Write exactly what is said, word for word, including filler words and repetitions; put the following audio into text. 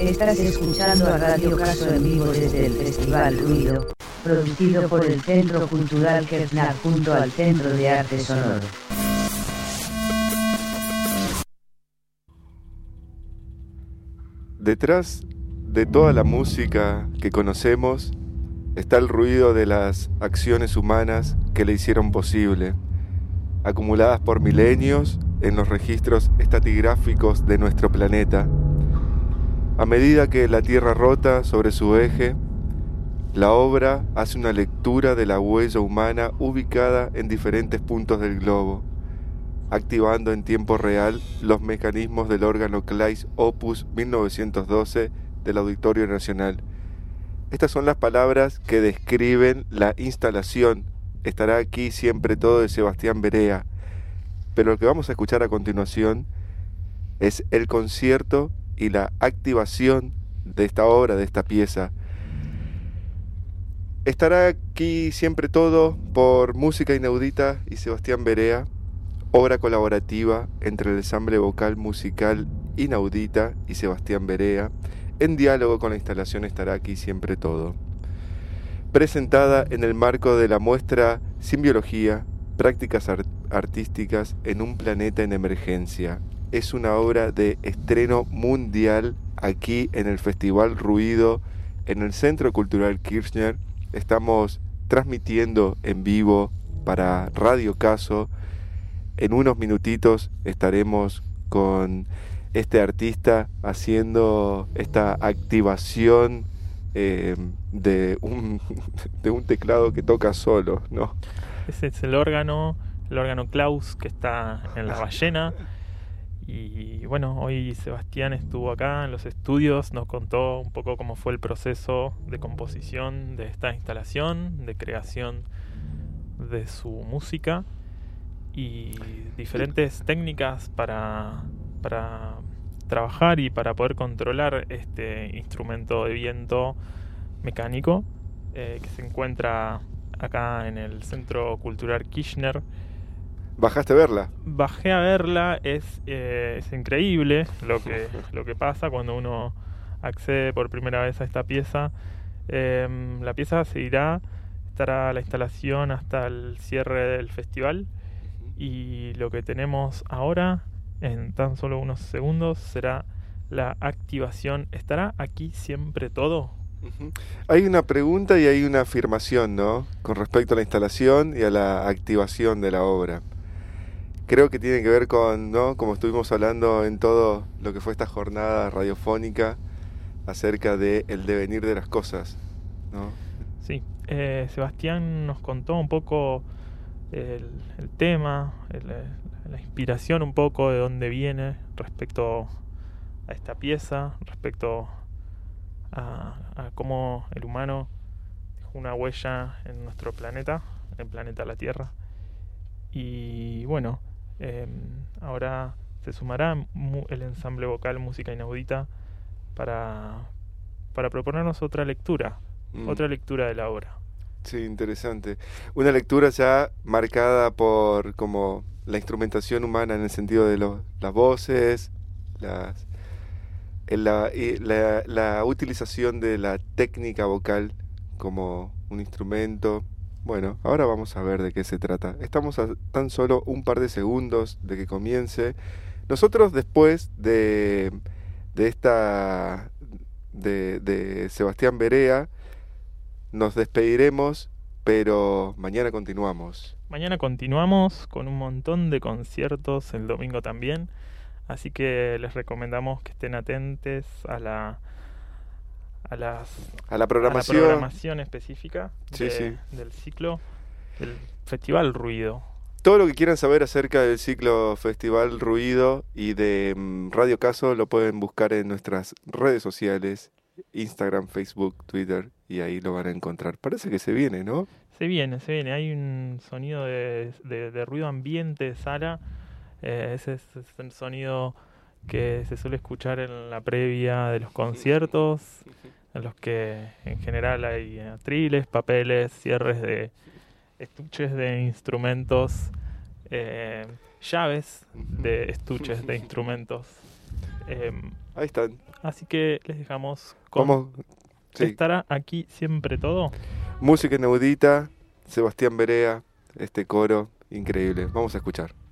Estás escuchando a Radio Caso en vivo desde el Festival Ruido, producido por el Centro Cultural Kirchner junto al Centro de Arte Sonoro. Detrás de toda la música que conocemos está el ruido de las acciones humanas que le hicieron posible, acumuladas por milenios en los registros estratigráficos de nuestro planeta. A medida que la Tierra rota sobre su eje, la obra hace una lectura de la huella humana ubicada en diferentes puntos del globo, activando en tiempo real los mecanismos del órgano Claes Opus mil novecientos doce del Auditorio Nacional. Estas son las palabras que describen la instalación Estará aquí siempre todo de Sebastián Berea, pero lo que vamos a escuchar a continuación es el concierto y la activación de esta obra, de esta pieza. Estará aquí siempre todo por Música Inaudita y Sebastián Berea, obra colaborativa entre el ensamble vocal musical Inaudita y Sebastián Berea, en diálogo con la instalación Estará aquí siempre todo. Presentada en el marco de la muestra Simbiología, prácticas art- artísticas en un planeta en emergencia. Es una obra de estreno mundial aquí en el Festival Ruido, en el Centro Cultural Kirchner. Estamos transmitiendo en vivo para Radio Caso. En unos minutitos estaremos con este artista haciendo esta activación eh, de, un, de un teclado que toca solo, ¿no? Ese es el órgano, el órgano Klaus que está en La Ballena. Y bueno, hoy Sebastián estuvo acá en los estudios, nos contó un poco cómo fue el proceso de composición de esta instalación, de creación de su música y diferentes técnicas para, para trabajar y para poder controlar este instrumento de viento mecánico eh, que se encuentra acá en el Centro Cultural Kirchner. ¿Bajaste a verla? Bajé a verla, es, eh, es increíble lo que, lo que pasa cuando uno accede por primera vez a esta pieza. Eh, la pieza seguirá, estará la instalación hasta el cierre del festival y lo que tenemos ahora, en tan solo unos segundos, será la activación. ¿Estará aquí siempre todo? Uh-huh. Hay una pregunta y hay una afirmación, ¿no? Con respecto a la instalación y a la activación de la obra. Creo que tiene que ver con, ¿no? Como estuvimos hablando en todo lo que fue esta jornada radiofónica acerca de el devenir de las cosas, ¿no? Sí, eh, Sebastián nos contó un poco el, el tema, el, la inspiración un poco de dónde viene respecto a esta pieza, respecto a, a cómo el humano dejó una huella en nuestro planeta, en el planeta la Tierra. Y bueno, eh, ahora se sumará mu- el ensamble vocal Música Inaudita para, para proponernos otra lectura, mm. otra lectura de la obra. Sí, interesante. Una lectura ya marcada por como la instrumentación humana en el sentido de los, las voces, las, la, y la, la utilización de la técnica vocal como un instrumento. Bueno, ahora vamos a ver de qué se trata. Estamos a tan solo un par de segundos de que comience. Nosotros después de, de esta de, de Sebastián Berea nos despediremos, pero mañana continuamos. Mañana continuamos con un montón de conciertos, el domingo también, así que les recomendamos que estén atentos a la a las a la programación, a la programación específica sí, de, sí. del ciclo del Festival Ruido. Todo lo que quieran saber acerca del ciclo Festival Ruido y de um, Radio Caso lo pueden buscar en nuestras redes sociales, Instagram, Facebook, Twitter, y ahí lo van a encontrar. Parece que se viene, ¿no? Se viene, se viene. Hay un sonido de, de, de ruido ambiente de sala. Eh, ese es, es el sonido que se suele escuchar en la previa de los conciertos, en los que en general hay atriles, papeles, cierres de estuches de instrumentos, eh, llaves de estuches de instrumentos Eh, Ahí están. así que les dejamos con... Vamos. Sí. ¿Estará aquí siempre todo? Música inaudita, Sebastián Berea, este coro increíble. Vamos a escuchar.